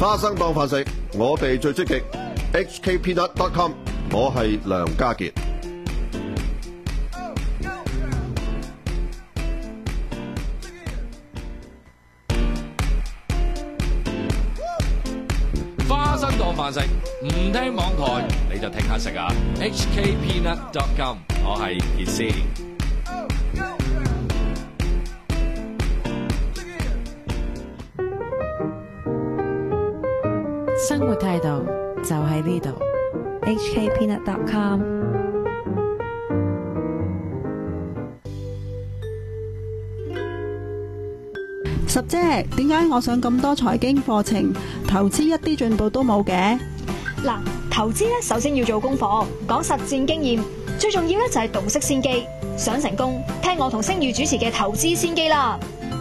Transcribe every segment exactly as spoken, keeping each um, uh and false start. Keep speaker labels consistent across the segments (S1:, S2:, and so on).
S1: 花生當飯食，我哋最積極。H K Peanut dot com， 我係梁家傑。
S2: 花生當飯食，唔聽網台你就聽下食啊 ！H K Peanut dot com， 我係傑斯。
S3: 生活態度就喺呢度
S4: H K Peanut dot com。
S5: 十姐，點解我上咁多財經課程，投資一啲進步都冇嘅？
S6: 嗱，投資咧首先要做功課，講實戰經驗，最重要咧就係洞悉先機。想成功，聽我同星宇主持嘅投資先機啦。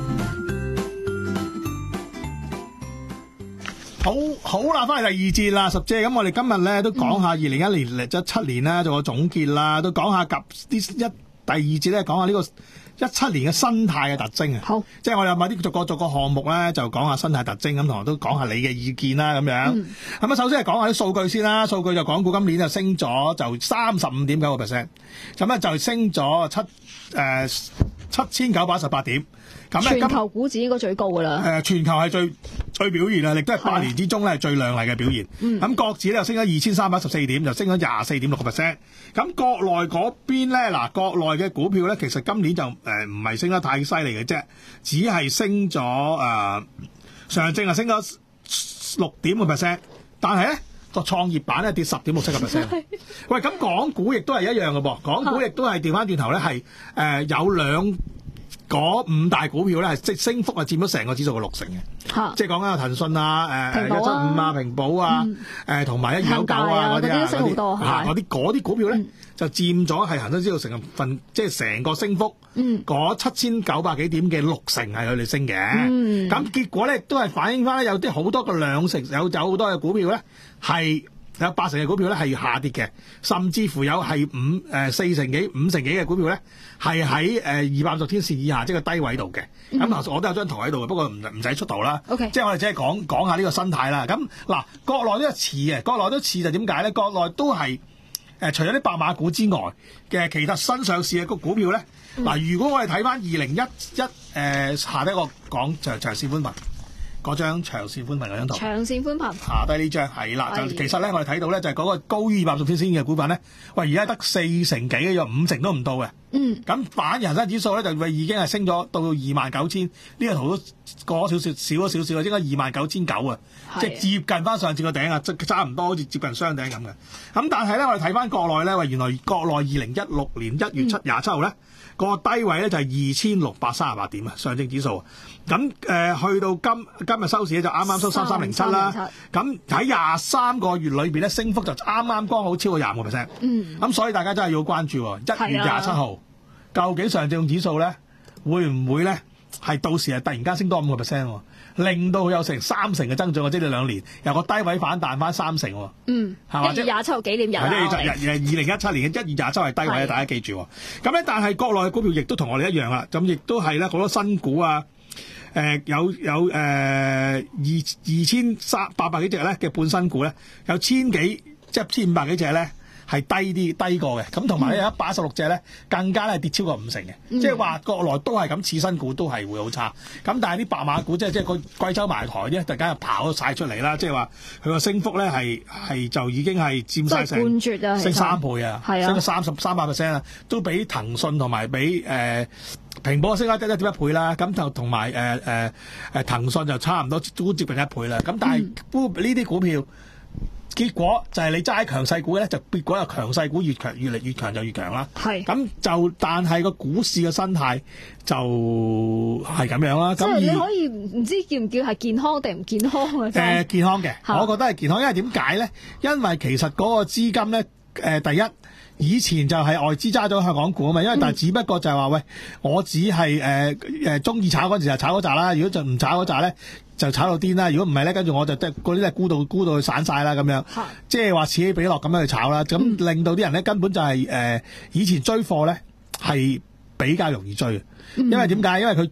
S7: 好好啦，翻嚟第二節啦，十姐。咁我哋今日咧都講下二零一年嚟咗七年啦，做個總結啦，都講下及啲一第二節咧，講下呢個一七年嘅生態嘅特徵啊。
S5: 好，
S7: 即係我哋有某啲逐個逐個項目咧，就講下生態特徵咁，同埋都講下你嘅意見啦，咁樣。咁、嗯、啊，首先係講下啲數據先啦。數據就港股今年就升咗就三十五點九個 percent， 咁咧就升咗七誒七千九百一十八點。
S6: 全球股指應該最高噶啦。
S7: 誒，全球係最最表現啊，亦都係八年之中咧係最亮麗嘅表現。咁、嗯、國指咧又升咗二千三百一十四點，就升咗廿四點六個 percent。咁國內嗰邊咧，嗱，國內嘅股票咧，其實今年就誒唔係升得太犀利嘅啫，只係升咗誒、呃、上證係升咗六點個 percent， 但係咧個創業板咧跌十點六七個 percent。喂，咁港股亦都係一樣嘅噃，港股亦都係調翻轉頭咧係誒有兩。嗰五大股票咧係即升幅係佔咗成個指數嘅六成嘅，即係講緊有騰訊啊、誒一七五啊、平保啊、誒同埋一二九九啊嗰啲啊嗰啲，嗰啲嗰啲股票咧、嗯、就佔咗係恒生指數成分，即係成個升幅嗰七千九百幾點嘅六成係佢哋升嘅。咁、嗯、結果咧都係反映翻咧有啲好多個兩成有有好多嘅股票咧係。有八成嘅股票咧係下跌嘅，甚至乎有係五誒四成幾、五成幾嘅股票咧係喺誒二百五十天線以下，即係個低位度嘅。咁、嗯、嗱，我都有張圖喺度嘅，不過唔唔使出圖啦。Okay. 即係我哋只係講講下呢個生態啦。咁嗱，國內都似嘅，國內都似就點解咧？國內都係誒、呃、除咗啲白馬股之外嘅其他新上市嘅個股票咧，嗱、嗯，如果我哋睇翻二零一一誒下低一個講長長線寬頻。嗰張長線寬頻嗰張圖，
S6: 長線寬頻
S7: 下低呢張係啦，就其實咧我哋睇到咧就係嗰個高於二百五十天線嘅股份咧，喂而家得四成幾嘅，有五成都唔到嘅。嗯，咁反而恒生指數咧就已經係升咗到二萬九千，呢個圖都過咗少少少咗少少，應該二萬九千九啊，即係接近翻上次個頂啊，即差唔多好似接近雙頂咁嘅。咁但係咧我哋睇翻國內咧，喂原來國內二零一六年一月七廿七號咧。個低位咧就係二千六百三十八點啊，上證指數。咁誒、呃、去到今今日收市咧就啱啱收三三零七啦。咁喺廿三個月裏邊咧升幅就啱啱剛好超過廿五個 percent。嗯。咁所以大家真係要關注一月廿七號，究竟上證指數咧會唔會咧係到時係突然間升多五個 percent，令到佢有成三成嘅增長，即係兩年由個低位反彈翻三成。嗯。係嘛？
S6: 一月廿七號紀念日啊。
S7: 係即係二零一七年嘅一月廿七係低位，大家記住。咁咧，但係國內嘅股票亦都同我哋一樣啦。咁亦都係咧好多新股啊，誒、呃、有有誒、呃、二二千三八百幾隻咧嘅半新股咧，有千幾即係千五百幾隻咧。係低啲低過嘅，咁同埋咧有一百一十六隻咧，更加咧跌超過五成嘅，嗯、即係話國內都係咁，次新股都係會好差。咁但係啲白馬股即係即係個貴州茅台咧，突然間又跑晒出嚟啦，即係話佢個升幅咧係係就已經係佔晒成
S6: 半絕啊，
S7: 升三倍啊，升咗三十三百 percent 啊，都比騰訊同埋比誒平保升咗一點一倍啦。咁就同埋誒誒誒騰訊就差唔多都接近一倍啦。咁但係呢啲股票。結果就係你揸強勢股咧，就結果又強勢股越強越嚟越強就越強啦。係咁就，但係個股市嘅生態就係咁樣啦。
S6: 即係你可以唔知叫唔叫係健康定唔健康啊？誒、
S7: 呃，健康嘅，我覺得係健康，因為點解咧？因為其實嗰個資金咧，誒、呃，第一。以前就係外資揸咗香港股啊嘛，因為但係只不過就係話、嗯、喂，我只係誒誒中意炒嗰時就炒嗰扎啦，如果就唔炒嗰扎咧就炒到癲啦，如果唔係咧，跟住我就即係嗰啲咧沽到沽到佢散晒啦咁樣，即係話此起彼落咁樣去炒啦，咁、嗯、令到啲人咧根本就係、是、誒、呃、以前追貨咧係比較容易追，因為點解？因為佢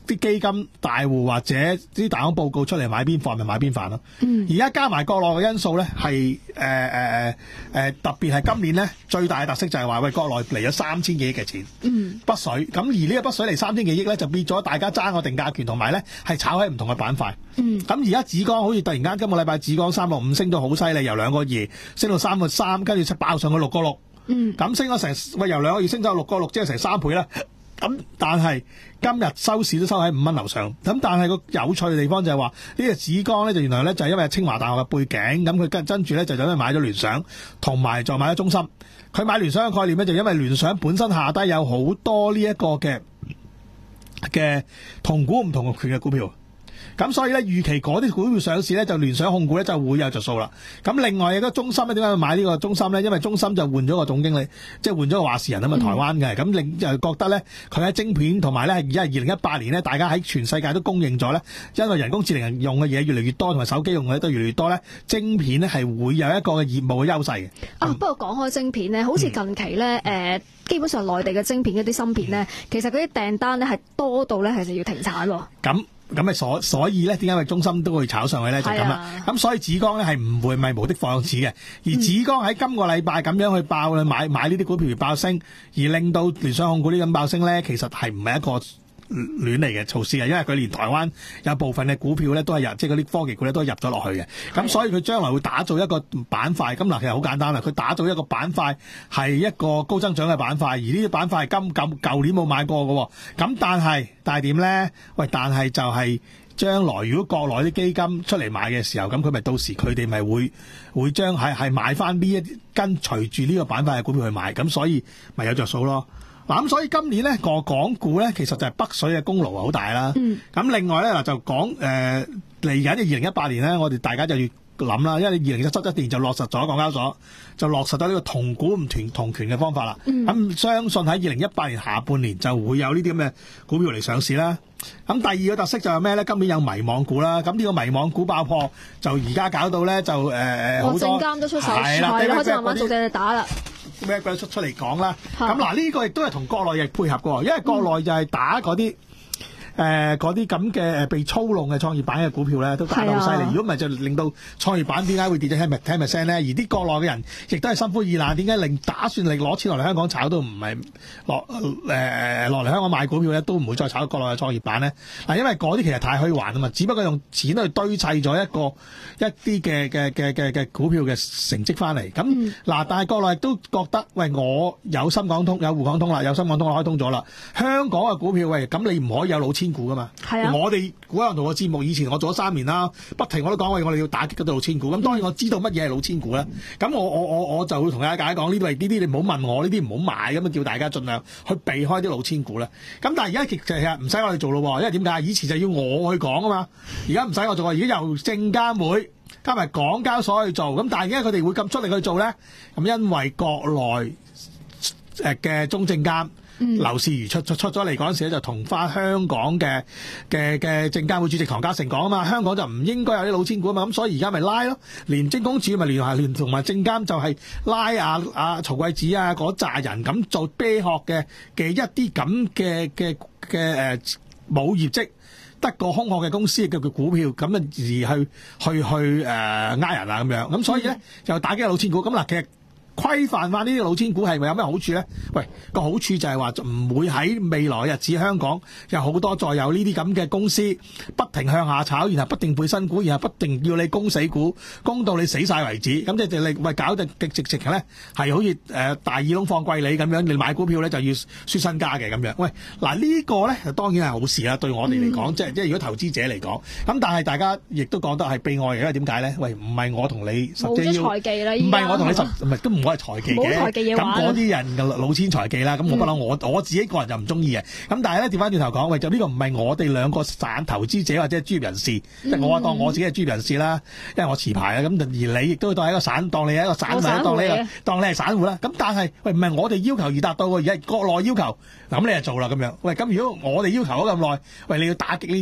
S7: 啲基金大戶或者啲大行報告出嚟買邊飯咪買邊飯咯。
S5: 嗯，
S7: 而家加埋國內嘅因素咧，係誒誒誒特別係今年咧最大嘅特色就係話喂國內嚟咗三千幾億嘅錢，
S5: 嗯，
S7: 北水咁而呢個北水嚟三千幾億咧就變咗大家爭個定價權，同埋咧係炒喺唔同嘅板塊。
S5: 嗯，
S7: 咁而家紫光好似突然間今個禮拜紫光三六五升到好犀利，由兩個二升到三個三，跟住出爆上去六個六。
S5: 嗯，
S7: 咁升咗成喂由兩個二升到六個六，即係成三倍啦。咁但係今日收市都收喺五蚊樓上。咁但係個有趣嘅地方就係話呢個紫光咧就原來咧就係因為清華大學嘅背景，咁佢跟跟住咧就因為買咗聯想，同埋再買咗中芯。佢買聯想嘅概念咧就因為聯想本身下低有好多呢一個嘅嘅同股唔同權嘅股票。咁所以咧，預期嗰啲股票上市咧，就聯想控股咧就會有着數啦。咁另外亦都中芯咧，點解要買呢個中芯咧？因為中芯就換咗個總經理，即係換咗個話事人啊嘛，台灣嘅。咁令就覺得咧，佢喺晶片同埋咧，而家係二零一八年咧，大家喺全世界都公認咗咧，因為人工智能人用嘅嘢越嚟越多，同埋手機用嘅都越嚟越多咧，晶片咧係會有一個嘅業務嘅優勢嘅。
S6: 啊，不過講開晶片咧，好似近期咧，誒、嗯，基本上內地嘅晶片嗰啲芯片咧，其實嗰啲訂單咧係多到咧，其實要停產喎。
S7: 咁咁咪所所以咧，點解咪中芯都會炒上去咧？就咁啦。咁所以紫光咧係唔會咪無的放矢嘅，而紫光喺今個禮拜咁樣去爆咧買買呢啲股票而爆升，而令到聯想控股呢咁爆升咧，其實係唔係一個亂嚟嘅措施啊？因為佢連台灣有部分嘅股票咧都係入，即係嗰啲科技股咧都係入咗落去嘅。咁所以佢將來會打造一個板塊。咁嗱，其實好簡單啦，佢打造一個板塊係一個高增長嘅板塊，而呢啲板塊係今舊舊年冇買過嘅。咁但係但係點咧？喂，但係就係將來如果國內啲基金出嚟買嘅時候，咁佢咪到時佢哋咪會會將係係買翻呢一跟隨住呢個板塊嘅股票去買，咁所以咪有着數咯。嗱，咁所以今年咧個港股咧，其實就係北水嘅功勞好大啦。咁、嗯、另外咧嗱，就講誒嚟緊嘅二零一八年咧，我哋大家就要諗啦，因為二零一七一年就落實咗港交所就落實咗呢個同股唔同同權嘅方法啦。咁、嗯、相信喺二零一八年下半年就會有呢啲咁嘅股票嚟上市啦。咁第二個特色就係咩咧？今年有迷網股啦，咁呢個迷網股爆破就而家搞到咧就誒誒好多
S6: 證監都出手，係啦，開始慢慢逐隻打啦。
S7: 咩鬼出出嚟講啦？咁嗱呢個亦都係同國內亦配合嘅，因為國內就係打嗰啲誒嗰啲咁嘅誒被操弄嘅創業板嘅股票咧，都打得好犀利。如果唔係就令到創業板點解會跌咗 ten percent 咧？而啲國內嘅人亦都係心灰意冷，點解令打算嚟攞錢落嚟香港炒都唔係落誒落嚟香港買股票咧，都唔會再炒國內嘅創業板咧？嗱，因為嗰啲其實太虛幻啊嘛，只不過用錢去堆砌咗一個一啲嘅嘅嘅嘅嘅股票嘅成績翻嚟。咁嗱、嗯，但係國內亦都覺得喂，我有深港通有滬港通啦，有深港通開通咗啦，香港嘅股票喂，咁你唔可以有老千股噶嘛？係啊！我哋股有同個節目，以前我做咗三年啦，不停我都講喂，我哋要打擊嗰啲老千股。咁當然我知道乜嘢係老千股啦。咁我我我我就會同大家講呢啲係呢啲你唔好問我，呢啲唔好買，咁啊叫大家盡量去避開啲老千股啦。咁但係而家其實唔使我哋做咯，因為點解？以前就要我去講啊嘛，而家唔使我做，而家由證監會加埋港交所去做。咁但係而家佢哋會咁出力去做咧？咁因為國內誒嘅中證監。嗯、劉士余出出出咗嚟嗰陣時咧，就同翻香港嘅嘅嘅證監會主席唐家成講啊嘛，香港就唔應該有啲老千股啊嘛，咁所以而家咪拉咯，廉政公署咪聯繫聯同埋證監就係拉啊啊曹貴子啊嗰扎人咁做啤殼嘅嘅一啲咁嘅嘅嘅誒冇業績得個空殼嘅公司嘅嘅股票咁啊而去去去誒呃人啊咁樣，咁所以咧、嗯、就打擊老千股咁嗱，其實。規範翻呢啲老千股係咪有咩好處咧？喂，個好處就係話唔會喺未來日子香港有好多再有呢啲咁嘅公司不停向下炒，然後不定配新股，然後不定要你供死股，供到你死晒為止。咁即係你喂搞得極直直情咧，係好似誒、呃、大耳窿放貴利咁樣，你買股票咧就要輸身家嘅咁樣。喂，嗱、這個、呢個咧就當然係好事啦，對我哋嚟講，即係即係如果投資者嚟講。咁但係大家亦都覺得係悲哀嘅，因為點解咧？喂，唔係我同你實際要，唔係我同你實唔係都唔。我係財技嘅，咁嗰啲人嘅老千財技啦，咁我不嬲，我我自己個人就唔中意嘅。咁但係咧，調翻轉頭講，喂，就呢個唔係我哋兩個散投資者或者係專業人士，即、嗯、係我當我自己係專業人士啦，因為我持牌啦。咁而你亦都當係一個散，當你係一個散戶，當你係當你係散戶啦。咁但係喂，唔係我哋要求而達到嘅，而係國內要求。咁你就做啦咁樣。喂，咁如果我哋要求咗咁耐，喂，你要打擊呢啲咧，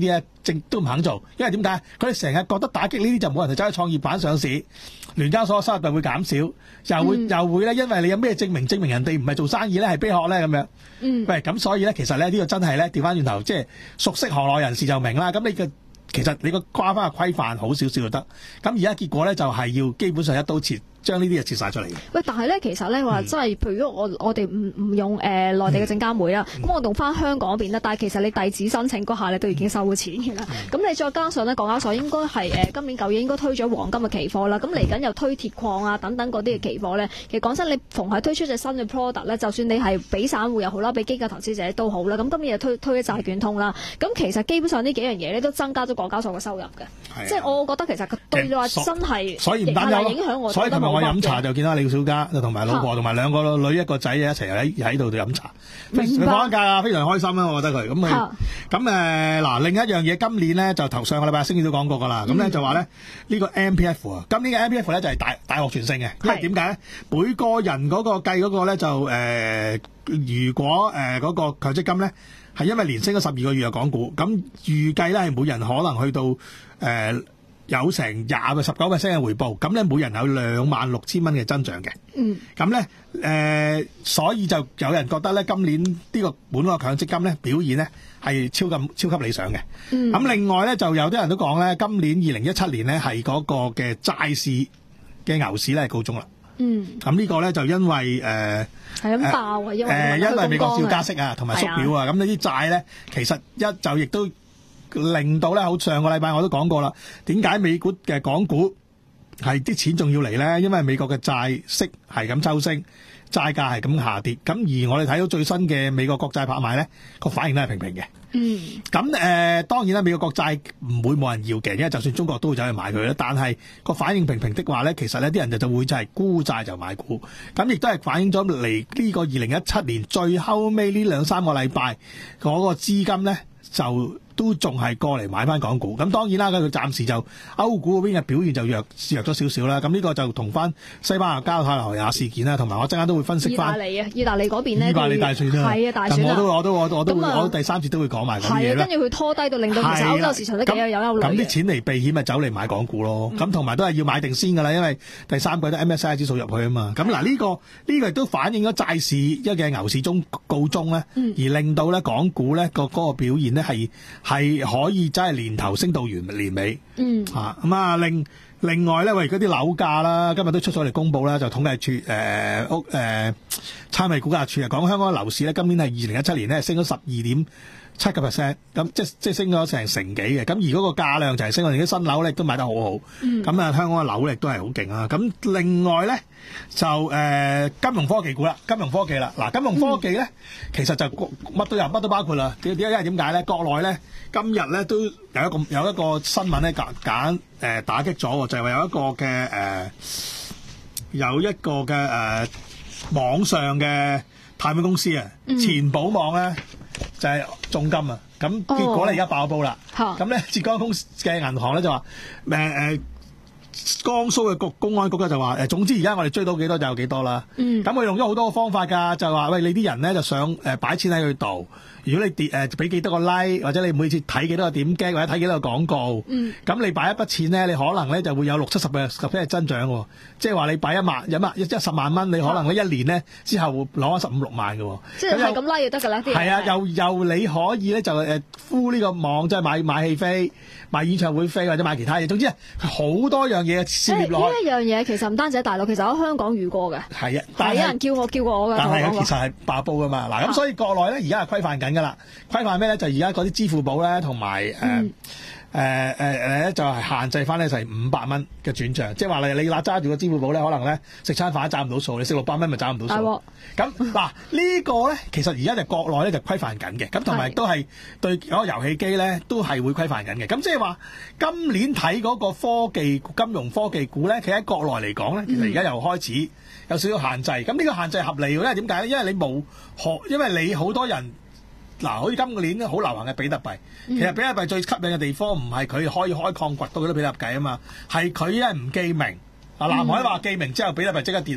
S7: 正都唔肯做，因為點解？佢哋成日覺得打擊呢啲就冇人就走去創業板上市，聯交所收入就會減少，又會、嗯、又會咧，因為你有咩證明證明人哋唔係做生意咧係啤殼咧咁樣。嗯，喂，咁所以咧，其實咧呢、呢個真係咧調翻轉頭，即係熟悉行內人士就明啦。咁你嘅其實你個掛翻個規範好少少就得。咁而家結果咧就係、是、要基本上一刀切。將呢啲嘢切晒出嚟。喂，
S6: 但係咧，其實咧話真係，譬如我我哋唔唔用誒、呃、內地嘅證監會啦，咁、嗯、我用翻香港嗰邊啦。但係其實你遞紙申請嗰下咧都已經收咗錢嘅啦。咁、嗯、你再加上咧，港交所應該係誒、呃、今年九月應該推咗黃金嘅期貨啦。咁嚟緊又推鐵礦啊等等嗰啲嘅期貨咧。其實講真，你逢係推出隻新嘅 product 咧，就算你係俾散戶又好啦，俾機構投資者都好啦。咁今年又推推咗債券通啦。咁其實基本上呢幾樣嘢咧都增加咗港交所嘅收入嘅。即係我覺得其實佢對你話真係
S7: 所以唔單止
S6: 影響我。
S7: 所以琴日我飲茶就見到李小加就同埋老婆同埋兩個女一個仔一齊喺喺度度飲茶，佢放假啊，非常開心啦！我覺得佢咁佢咁誒嗱，另一樣嘢今年咧就頭上個禮拜星期都講過噶啦，咁、嗯、咧就話咧呢個 M P F 啊，今年嘅 M P F 咧就係大大獲全勝嘅，因為點解咧？每個人嗰個計嗰個咧就誒、呃，如果誒嗰、呃那個強積金咧係因為連升咗十二個月嘅港股，咁預計咧係每人可能去到誒。呃有成廿個十九 percent 嘅回報，咁咧每人有兩萬六千蚊嘅增長嘅。嗯，咁咧誒，所以就有人覺得咧今年呢個本個強積金咧表現咧係超級超級理想嘅。嗯，咁另外咧就有啲人都講咧，今年二零一七年咧係嗰個嘅債市嘅牛市咧係告終啦。嗯，咁呢個咧就因為誒係咁爆啊，因為、呃、因為美國要加息啊，同埋縮表啊，咁呢啲債咧其實一就亦都。令到咧，好上個禮拜我都講過啦。點解美股嘅港股係啲錢仲要嚟咧？因為美國嘅債息係咁抽升，債價係咁下跌。咁而我哋睇到最新嘅美國國債拍賣咧，個反應都係平平嘅。嗯。咁誒、呃，當然啦，美國國債唔會冇人要嘅，因為就算中國都會走去買佢啦。但係個反應平平的話咧，其實呢啲人就就會就係沽債就買股。咁亦都係反映咗嚟呢個二零一七年最後尾呢兩三個禮拜嗰個資金咧就。都仲係過嚟買翻港股，咁當然啦，佢暫時就歐股嗰邊嘅表現就弱弱咗少少啦。咁呢個就同翻西班牙加泰羅尼亞事件啦，同埋我陣間都會分析翻。意大利啊，意大利嗰邊呢？意大利大選啦，係啊，大選啦。我都我都我都我都會我第三節都會講埋嗰啲嘢啦。係啊，跟住佢拖低到令到其實歐洲市場都幾有有憂慮嘅。咁啲錢嚟避險咪走嚟買港股咯。咁同埋都係要買定先㗎啦，因為第三季都 M S C I 指數入去啊嘛。咁嗱呢個呢個亦都反映咗債市一嘅牛市中告終咧，而令到咧港股咧個嗰個表現咧係。係可以真係年頭升到完年尾，嗯啊咁啊另另外咧，喂嗰啲樓價啦，今日都出咗嚟公佈啦，就統計處誒屋誒差餉估價處啊，講香港樓市咧，今年係二零一七年咧升咗十二點七個 percent， 咁即即升咗成成幾嘅，咁而嗰個價量就係升，我哋啲新樓咧都賣得好好，咁、嗯、啊香港嘅樓咧都係好勁啊，咁另外咧就誒、呃、金融科技股啦，金融科技啦，嗱金融科技咧、嗯、其實就乜都有，乜都包括啦，點點解點解咧？國內咧今日咧都有一個有一個新聞咧揀揀誒打擊咗，就係、是、話有一個嘅誒、呃、有一個嘅誒、呃、網上嘅貸款公司啊，嗯、錢寶網咧。就係、是、重金啊！咁結果咧而家爆煲啦。咁咧浙江公嘅銀行咧就話誒誒，江蘇嘅局公安局咧就話誒，總之而家我哋追到幾多就有幾多啦。咁佢用咗好多個方法㗎，就話喂你啲人咧就想誒擺錢喺佢度。如果你跌誒俾幾多個 like， 或者你每次睇幾多個點擊，或者睇幾多個廣告，咁、嗯、你擺一筆錢咧，你可能咧就會有六七十嘅十 percent 增長喎。即係話你擺一萬一萬一一十萬蚊，你可能咧一年咧之後會攞翻十五六萬嘅。即係係咁拉就得㗎啦。係啊，又又你可以咧就誒敷呢個網，即係買買戲飛、買演唱會飛或者買其他嘢。總之好多樣嘢涉獵落去。呢一樣嘢其實唔單止喺大陸，其實喺香港遇過嘅。係啊，但係有人叫我叫過我嘅。但係其實係爆煲㗎嘛。嗱咁所以國內咧而家係規範緊㗎啦。規範咩咧？就而家嗰啲支付寶咧，同埋誒誒誒誒咧，就係、是、限制翻咧，就係五百蚊嘅轉賬。即係話你你嗱揸住個支付寶咧，可能咧食餐飯找唔到數，你食六百蚊咪找唔到數。咁嗱呢個咧，其實而家就國內咧就規範緊嘅。咁同埋都係對嗰個遊戲機咧都係會規範緊嘅。咁即係話今年睇嗰個科技金融科技股咧，其實喺國內嚟講咧，其實而家又開始有少少限制。咁呢個限制合理嘅，因為點解咧？因為你冇學，因為你好多人。嗱，好似今個年好流行嘅比特幣，其實比特幣最吸引嘅地方唔係佢可以開礦掘到嗰啲比特幣啊嘛，係佢因為唔記名。嗱，南海話記名之後，比特幣即刻跌啦。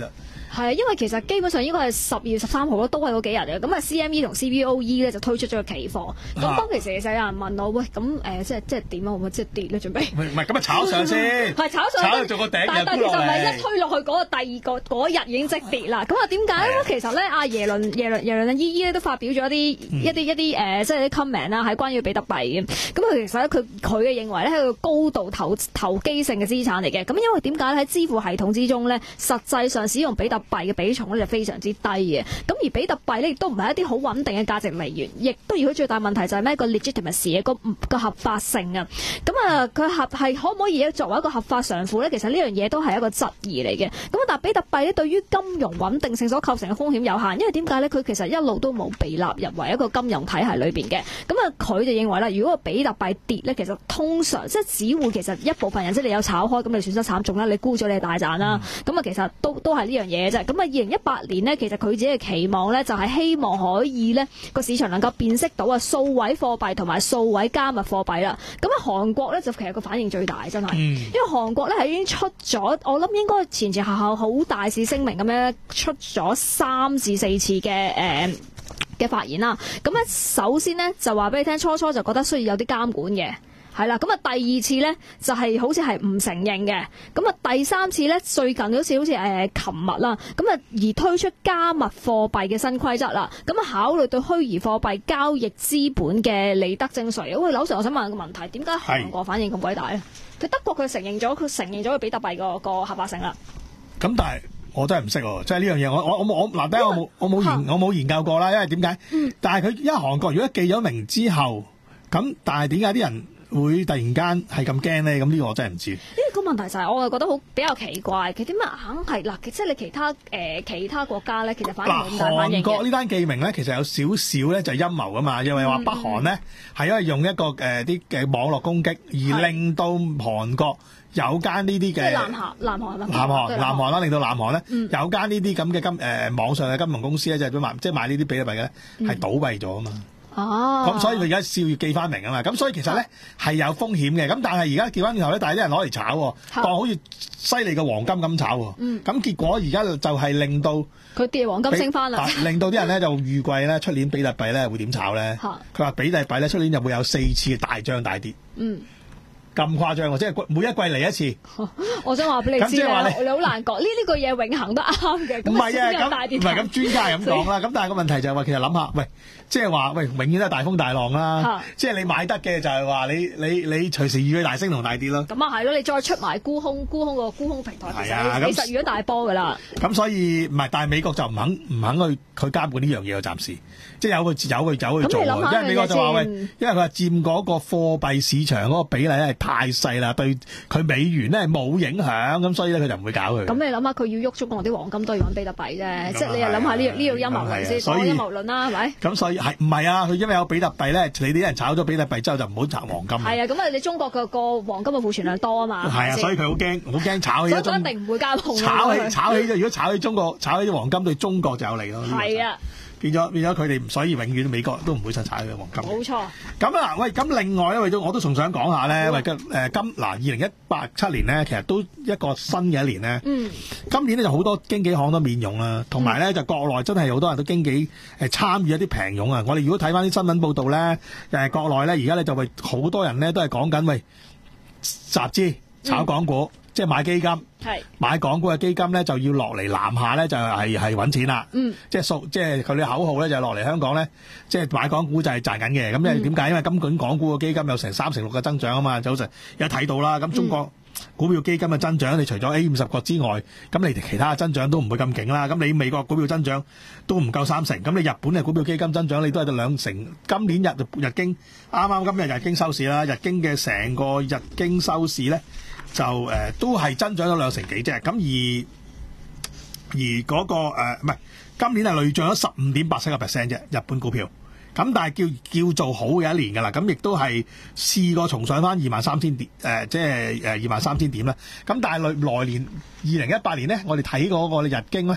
S6: 係啊，因為其實基本上應該係十二月十三號咯，都係嗰幾日嘅。咁啊，C M E 同 C B O E 咧就推出咗個期貨。咁當其時其實有人問我，喂，咁誒、呃、即係即係點啊？會唔會即係跌咧？準備
S7: 唔係咁啊，炒上先，
S6: 係炒上，
S7: 炒到做個頂，
S6: 但但其實唔係一推落去嗰個第二個嗰日已經即跌啦。咁啊點解咧？其實咧，阿耶倫耶倫耶倫嘅姨姨咧都發表咗一啲、嗯、一啲一啲誒、呃，即係啲 comment 啦，係關於比特幣嘅。咁啊，其實咧佢佢嘅認為咧係個高度投投機性嘅資產嚟嘅。咁因為點解咧喺支付系統之中咧，實際上使用比特幣嘅比重咧就非常之低嘅。咁而比特幣咧亦都唔係一啲好穩定嘅價值來源，亦都如果最大問題就係咩個 legitimacy 嘅個個合法性啊。咁啊，佢合係可唔可以作為一個合法償付咧？其實呢樣嘢都係一個質疑嚟嘅。咁但係比特幣咧對於金融穩定性所構成嘅風險有限，因為點解咧？佢其實一路都冇被納入為一個金融體系裏邊嘅。咁啊，佢就認為啦，如果個比特幣跌咧，其實通常即係只會其實一部分人即係你有炒開，咁你損失慘重啦，你沽咗你係大賺啦。咁啊、嗯，其實都都係呢樣嘢啫。咁啊，二零一八年呢，其實佢自己嘅期望咧就係希望可以咧個市場能夠辨識到啊數位貨幣同埋數位加密貨幣啦。咁啊，韓國咧就其實個反應最大，真係，嗯、因為韓國咧係已經出咗，我諗應該前前後後好大肆聲明咁樣出咗三至四次嘅誒嘅發言啦。咁咧首先呢，就話俾你聽，初初就覺得需要有啲監管嘅。係啦，咁啊第二次咧就係、是、好似係唔承認嘅，咁啊第三次咧最近好似好似誒琴日啦，咁啊而推出加密貨幣嘅新規則啦，咁啊考慮對虛擬貨幣交易資本嘅利得徵稅。喂，劉 Sir，我想問個問題，點解韓國反應咁鬼大咧？佢德國佢承認咗，佢承認咗個比特幣個個合法性啦。
S7: 咁但係我真係唔識喎，即係呢樣嘢，我我我我嗱，第一我冇我冇研我冇研究過啦，因為點解？嗯、但係佢因為韓國如果記咗名之後，咁但係點解啲人會突然間係咁驚咧？咁呢個我真係唔知。呢
S6: 個問題就係我係覺得好比較奇怪，佢點解硬係嗱？即係你其他誒、呃、其他國家咧，其實反應冇咁大反應嘅。韓國呢單記名咧，其實有少少咧就係陰謀噶嘛，因為話北韓咧係、嗯、因為用一個誒啲嘅網絡攻擊，而令到韓國有間呢啲嘅。即係南韓，南韓係咪？南韓，南韓啦，令到南韓咧、嗯、有間呢啲咁嘅金誒、呃、網上嘅金融公司咧，就係賣即係賣呢啲比特幣嘅咧，係、嗯、倒閉咗啊嘛。哦，咁所以佢而家笑要記翻明啊嘛，咁所以其實咧係有風險嘅，咁但係而家調翻轉頭咧，但係啲人攞嚟炒，當好似犀利嘅黃金咁炒，咁、嗯、結果而家就係令到佢跌黃金升翻啦，
S7: 令到啲人咧就預計咧出年比特幣咧會點炒咧？佢話比特幣咧出年就會有四次嘅大漲大跌。嗯。咁誇張喎！即係每一季嚟一次。我想話俾你知咧，你好難講呢呢句嘢永恆都啱嘅。唔係啊，咁唔係咁專家係咁講啦。咁但係個問題就係話，其實諗下，喂，即係話，喂，永遠都係大風大浪啦。即係你買得嘅就係話，你你你隨時預佢大升同大跌咯。咁啊係咯，你再出埋沽空沽空個沽空平台，其實其實預咗大波㗎啦。咁所以唔係，但係美國就唔肯唔肯去佢監管呢樣嘢，暫時即係有佢有佢走去做。因為美國就話喂，因為佢話佔嗰個貨幣市場嗰個比例係太細啦，對佢美元咧冇影響，咁所以咧佢就唔會搞佢。咁你諗下，佢要喐中國啲黃金都要揾比特幣啫，即係你又諗下呢呢個陰謀論先，講陰謀論啦，係咪？咁所以係唔係啊？佢因為有比特幣咧，你啲人炒咗比特幣之後就唔好炒黃金。係啊，咁啊你中國個個黃金嘅庫存量多啊嘛。係啊，所以佢好驚，好驚炒起咗中。所以一定唔會加紅。炒起炒起咗，如果炒起中國，炒起啲黃金對中國就有利咯。係啊。變咗變咗佢哋，所以永遠美國都唔會實踩佢黃金。冇錯。咁啊，喂，咁另外咧，為咗我都仲想講下咧，喂，誒今嗱二零一八七年咧，其實都一個新嘅一年咧。嗯。今年咧就好多經紀行都免佣啦，同埋咧就國內真係好多人都經紀誒參與一啲平佣啊！我哋如果睇翻啲新聞報道咧，誒國內咧而家咧就為好多人咧都係講緊喂集資炒港股。嗯，即係買基金，係買港股嘅基金咧，就要落嚟南下咧，就係係揾錢啦。嗯，即係數，即係佢哋口號咧，就落嚟香港咧，即係買港股就係賺緊嘅。咁因為點解？因為金管港股嘅基金有成三成六嘅增長啊嘛，就好似一睇到啦。咁中國股票基金嘅增長，嗯、你除咗 A 五十國之外，咁你哋其他嘅增長都唔會咁勁啦。咁你美國股票增長都唔夠三成，咁你日本嘅股票基金增長你都係得兩成。今年日日經啱啱今日日經收市啦，日經嘅成個日經收市咧。就誒、呃、都係增長咗兩成幾啫，咁而而嗰、那個誒唔係今年係累漲咗十五點八七個 percent 啫，日本股票，咁但係叫叫做好嘅一年㗎啦，咁亦都係試過重上翻二萬三千點，誒即係誒二萬三千點啦，咁但係來來年二零一八年咧，我哋睇嗰個日經咧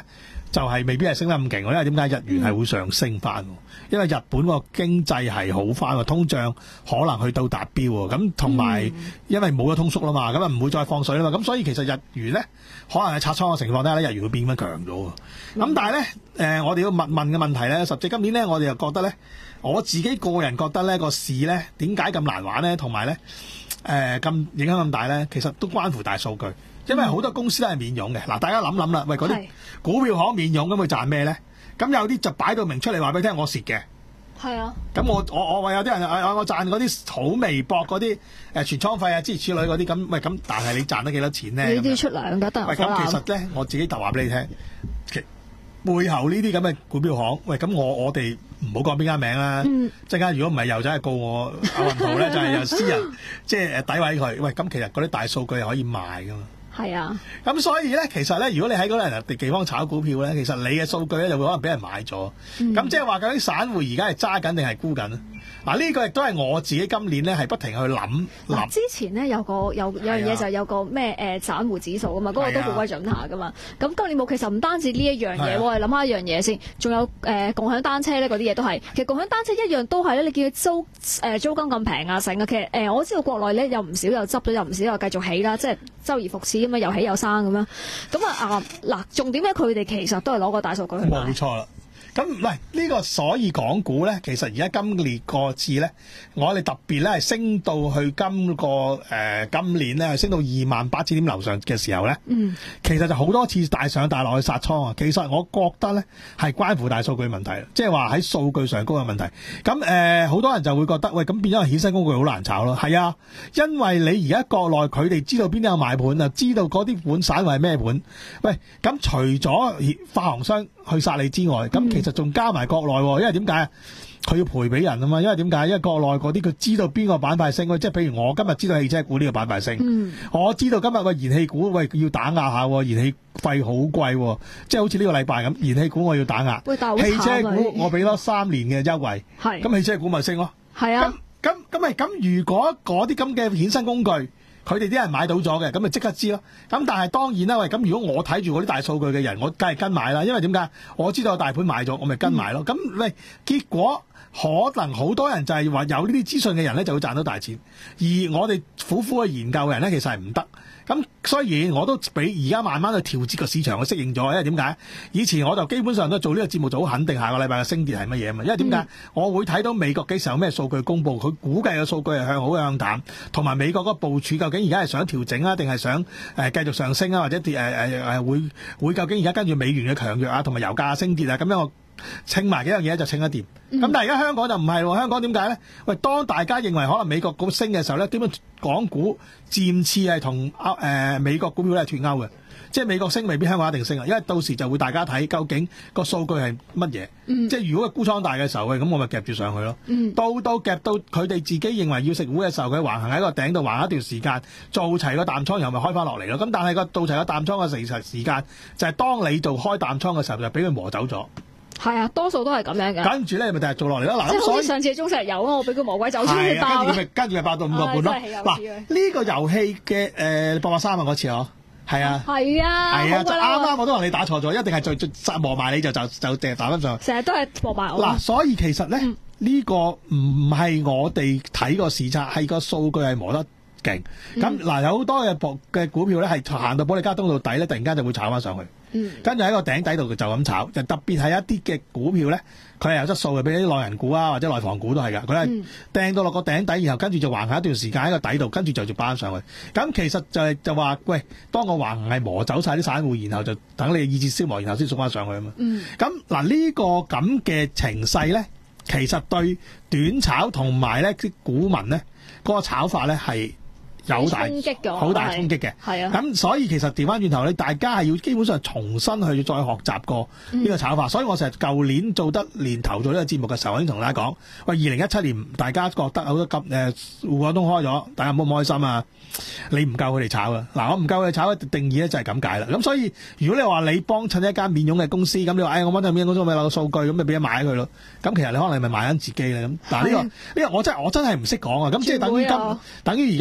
S7: 就係未必係升得咁勁喎，因為點解日元係會上升翻？因為日本個經濟係好翻喎，通脹可能去到達標喎，咁同埋因為冇咗通縮啦嘛，咁啊唔會再放水啦嘛，咁所以其實日元咧可能係拆倉嘅情況底下咧，日元會變翻強咗喎。咁、嗯、但係咧、呃，我哋要問問嘅問題咧，實際今年咧，我哋又覺得咧，我自己個人覺得咧個市咧點解咁難玩咧，同埋咧誒咁影響咁大咧，其實都關乎大數據。因為好多公司都係免佣嘅，嗱大家諗諗啦，喂嗰啲股票行免佣咁佢賺咩咧？咁有啲就擺到明出嚟話俾你聽，我蝕嘅。係啊。咁我我我話有啲人我我賺嗰啲好微薄嗰啲誒存倉費啊諸如此類嗰啲咁，喂咁但係你賺得幾多錢咧？呢啲出糧㗎得。喂咁其實咧，我自己就話俾你聽，其背後呢啲咁嘅股票行，喂咁我我哋唔好講邊間名啦。嗯。陣間如果唔係又真係告我阿雲圖咧，就係有私人即係誒詆毀佢。喂咁其實嗰啲大數據係可以賣㗎嘛。係啊，咁所以咧，其實咧，如果你喺嗰啲人哋地方炒股票咧，其實你嘅數據咧就會可能俾人買咗。咁即係話究竟散戶而家係揸緊定係沽緊？嗱、啊，呢、這個亦都係我自己今年咧係不停去諗諗。之前咧有個有有樣嘢就係有個咩誒、呃、散戶指數啊嘛，嗰、那個都好鬼準下噶嘛。咁今年冇，其實唔單止呢一樣嘢，我哋諗下一樣嘢先，仲有誒、呃、共享單車咧嗰啲嘢都係。其實共享單車一樣都係咧，你見佢租誒、呃、租金咁平啊，成啊。其實誒、呃、我知道國內咧有唔少又執咗，有唔少又繼續起啦，即係周而復始咁樣又起又生咁樣。咁啊啊嗱，重點咧佢哋其實都係攞個大數據去買。冇錯啦。咁唔係呢個，所以港股咧，其實而家今年個次咧，我哋特別咧係升到去今個誒、呃、今年咧，係升到二萬八千點樓上嘅時候咧，嗯，其實就好多次大上大落去殺倉啊。其實我覺得咧係關乎大數據問題，即係話喺數據上高嘅問題。咁誒好多人就會覺得喂，咁變咗衍生工具好難炒咯。係啊，因為你而家國內佢哋知道邊啲有買盤啊，知道嗰啲盤散戶係咩盤。喂，咁除咗發行商去殺你之外，咁、嗯、其實仲加埋國內，因為點解啊？佢要賠俾人啊嘛，因為點解？因為國內嗰啲佢知道邊個板塊升，即係譬如我今日知道汽車股呢個板塊升，嗯、我知道今日喂燃氣股喂要打壓下，燃氣費好貴，即係好似呢個禮拜咁，燃氣股我要打壓，汽車股我俾多三年嘅優惠，咁汽車股咪升咯。係啊，咁咁咁咪咁，如果嗰啲咁嘅衍生工具，佢哋啲人買到咗嘅，咁咪即刻知咯。咁但係當然啦，喂，咁如果我睇住嗰啲大數據嘅人，我梗係跟買啦。因為點解？我知道大盤買咗，我咪跟買咯。咁、嗯、喂，結果可能好多人就係話有呢啲資訊嘅人咧，就會賺到大錢。而我哋苦苦去研究嘅人咧，其實係唔得。咁雖然我都俾而家慢慢去調節個市場，去適應咗。因為點解？以前我就基本上都做呢個節目就好肯定下個禮拜嘅升跌係乜嘢啊嘛。因為點解？嗯、我會睇到美國幾時有咩數據公佈，佢估計嘅數據係向好向淡，同埋美國個部署究竟而家係想調整啊，定係想誒、呃、繼續上升啊，或者跌誒誒誒會會究竟而家跟住美元嘅強弱啊，同埋油價升跌啊，咁樣我稱埋幾樣嘢就稱一掂。咁、嗯、但係而家香港就唔係喎，香港點解咧？喂，當大家認為可能美國股升嘅時候咧，點解港股漸次係同歐誒美國股票咧脫鈎嘅？即係美國升未必香港一定升啊，因為到時就會大家睇究竟個數據係乜嘢。即係如果個沽倉大嘅時候，咁我咪夾住上去咯。嗯、到到夾到佢哋自己認為要食糊嘅時候，佢橫行喺個頂度橫一段時間，做齊個淡倉，然後咪開翻落嚟咯。咁但係個做齊個淡倉嘅時時間，就係、是、當你做開淡倉嘅時候，就俾佢磨走咗。係啊，多數都係咁樣嘅。跟住咧，咪就係做落嚟咯。嗱，咁所以上次中石油啊，我俾佢魔鬼走出去爆。跟住咪跟住咪爆到五個半咯。嗱，呢、這個遊戲嘅誒八百三啊嗰次嗬，係啊，係啊，係啊，就啱啱我都話你打錯咗，一定係最最磨埋你就就就掟打翻上去。成日都係磨埋我。嗱，所以其實咧呢、嗯這個唔係我哋睇個市差，係個數據係磨得勁。咁嗱、嗯，有好多嘅博嘅股票咧係行到保利加通道底咧，突然間就會炒翻上去。嗯，跟住喺個頂底度就咁炒，就特別係一啲嘅股票咧，佢係有質素嘅，比如啲內銀股啊或者內房股都係噶，佢係掟到落個頂底，然後跟住就橫行一段時間喺個底度，跟住就就搬上去。咁其實就係就話，喂，當個橫行係磨走晒啲散戶，然後就等你意志消磨，然後先送翻上去啊嘛。嗯，咁嗱呢個咁嘅情勢咧，其實對短炒同埋咧啲股民咧嗰個炒法咧係有大好大衝擊嘅，係啊，咁所以其實調翻轉頭咧，大家係要基本上重新去再學習過呢個炒法。嗯、所以我成日舊年做得年頭做呢個節目嘅時候，我已經同大家講，喂，二零一七年大家覺得好多急誒滬港通開咗，大家唔好唔開心啊！你唔夠佢哋炒啊！嗱，我唔夠佢哋炒嘅定義咧就係咁解啦。咁所以如果你話你幫襯一間免佣嘅公司，咁你話，哎，我幫襯免佣公司咪攞個數據，咁咪俾人買佢咯。咁其實你可能咪賣緊自己咧。咁嗱呢個呢、呢個我真係我真係唔識講啊。咁即係等於今等於而家喂。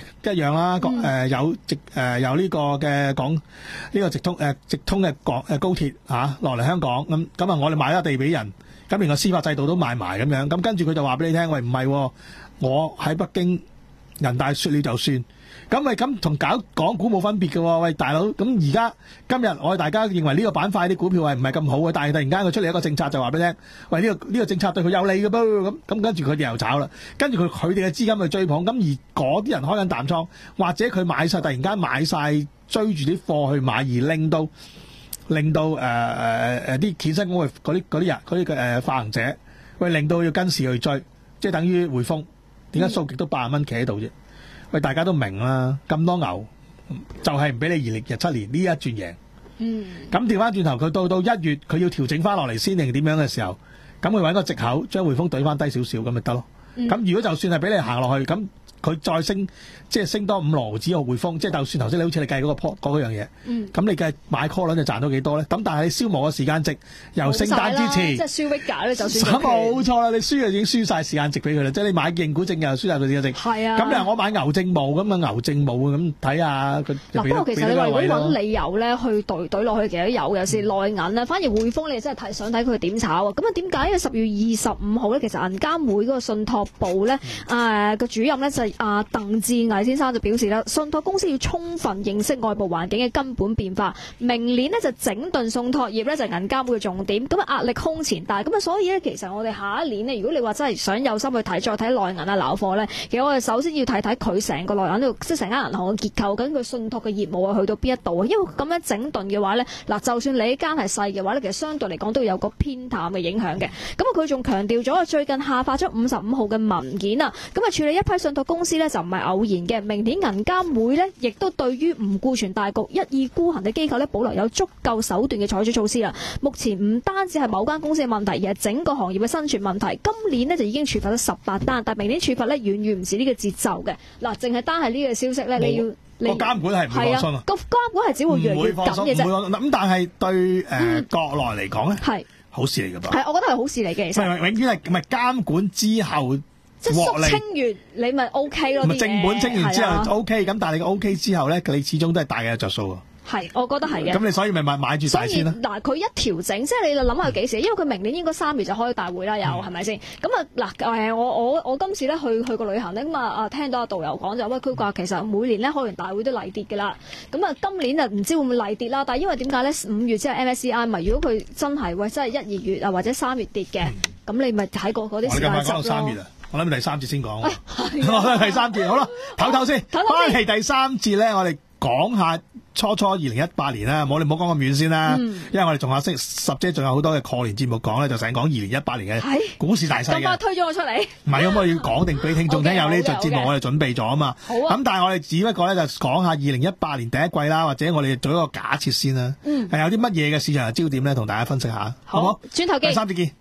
S7: 一樣啦，誒、呃、有直誒、呃、有呢個嘅港呢、呢個直通誒、呃、直通嘅港誒高鐵嚇落嚟香港咁咁啊，我哋買咗地俾人，咁連個司法制度都買埋咁樣，咁跟住佢就話俾你聽，喂唔係、哦，我喺北京人大説了就算。咁咪咁同搞港股冇分別嘅喎，喂大佬，咁而家今日我哋大家認為呢個板塊啲股票係唔係咁好嘅，但係突然間佢出嚟一個政策就話俾你聽，喂呢、呢個呢、呢個政策對佢有利嘅噃，咁咁跟住佢哋又炒啦，跟住佢佢哋嘅資金去追捧，咁而嗰啲人開緊淡倉，或者佢買晒突然間買晒追住啲貨去買，而令到令到誒誒誒啲衍生工具嗰啲嗰啲人嗰啲嘅誒發行者，喂令到要跟市去追，即係等於匯豐點解數極都八十蚊企喺度啫？喂，大家都明啦，咁多牛就係唔俾你二零一七年呢一轉贏。嗯。咁調翻轉頭，佢到到一月佢要調整翻落嚟先定點樣嘅時候，咁佢揾個藉口將匯豐懟翻低少少咁咪得咯。咁、嗯、如果就算係俾你行落去，咁佢再升，即係升多五毫子個匯豐，即係就算頭先你好似你計嗰、嗰個嗰樣嘢，咁、嗯、你計買 call 輪就賺到幾多咧？咁但係你消磨嘅時間值由聖誕之前，
S6: 即係輸 Vega 咧就算
S7: 冇錯啦，你輸就已經輸晒時間值俾佢啦，即係你買認股證又輸晒佢時間值。係啊。咁你話我買牛證毛咁啊牛證毛咁睇下佢。嗱
S6: 不過其實你話如果揾理由咧去對對落去，其實都有有時內銀啊，反而匯豐你真係睇想睇佢點炒啊。咁啊點解？因為十月二十五號咧，其實銀監會嗰個信託部咧誒個主任咧就係阿鄧志毅先生就表示啦，信託公司要充分認識外部環境嘅根本變化，明年呢就整頓信託業咧就係銀監會嘅重點，咁啊壓力空前大，咁啊所以咧其實我哋下一年呢，如果你話真係想有心去睇，再睇內銀啊撈貨咧，其實我哋首先要睇睇佢成個內銀度，即係成間銀行嘅結構，究竟佢信託嘅業務啊去到邊一度啊？因為咁樣整頓嘅話咧，嗱就算你呢間係細嘅話咧，其實相對嚟講都有個偏淡嘅影響嘅。咁啊佢仲強調咗最近下發咗五十五號嘅文件啊，咁啊處理一批信託公司咧就唔係偶然嘅，明年銀監會呢亦都對於唔顧全大局、一意孤行嘅機構呢，保留有足夠手段嘅採取措施啦。目前唔單止係某間公司嘅問題，而係整個行業嘅生存問題。今年呢就已經處罰咗十八單，但明年處罰呢遠遠唔止呢個節奏嘅。嗱，淨係單係呢個消息呢，你要你
S7: 個監管係唔會放鬆啊，
S6: 個監管係只會越嚟越緊嘅啫。
S7: 咁但係對誒、呃嗯、國內嚟講呢，係好事嚟㗎噃。
S6: 係，我覺得係好事嚟嘅。其實
S7: 永遠係唔係監管之後。
S6: 即係肅清完，你咪 O K 咯。
S7: 正本清完之後 O K，咁但係你個 O K 之後咧，你始終都係大嘅着數啊。
S6: 係，我覺得係嘅。咁
S7: 你所以咪買買住晒先啦。
S6: 嗱，佢一調整，即係你諗下幾時？因為佢明年應該三月就開大會啦，又係咪先？咁啊嗱，誒我我我今次咧去去個旅行咧，咁啊啊聽到阿導遊講就喂，佢話其實每年咧開完大會都例跌嘅啦。咁啊今年啊唔知會唔會例跌啦？但係因為點解咧？五月即係 M S C I 咪，如果佢真係喂真係一二月啊或者三月跌嘅，咁、嗯、你咪睇過嗰啲時間值咯。
S7: 我諗第三節先講，我諗第三節好啦，唞唞先。翻嚟第三節咧，我哋講下初初二零一八年啦，我哋唔好講咁遠先啦、嗯，因為我哋仲有星十姐仲有好多嘅過年節目講咧，就想講二零一八年嘅股市大勢嘅。咁啊推咗我出嚟，唔係咁我要講定俾聽眾聽有呢集節目，我哋準備咗啊嘛。好啊。咁但係我哋只不過咧就講下二零一八年第一季啦，或者我哋做一個假設先啦。嗯。係有啲乜嘢嘅市場嘅焦點咧，同大家分析下，好唔好？
S6: 轉頭見。第
S7: 三節見。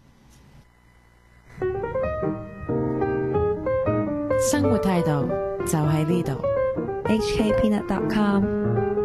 S3: 生活態度就喺呢度。
S4: H K Peanut dot com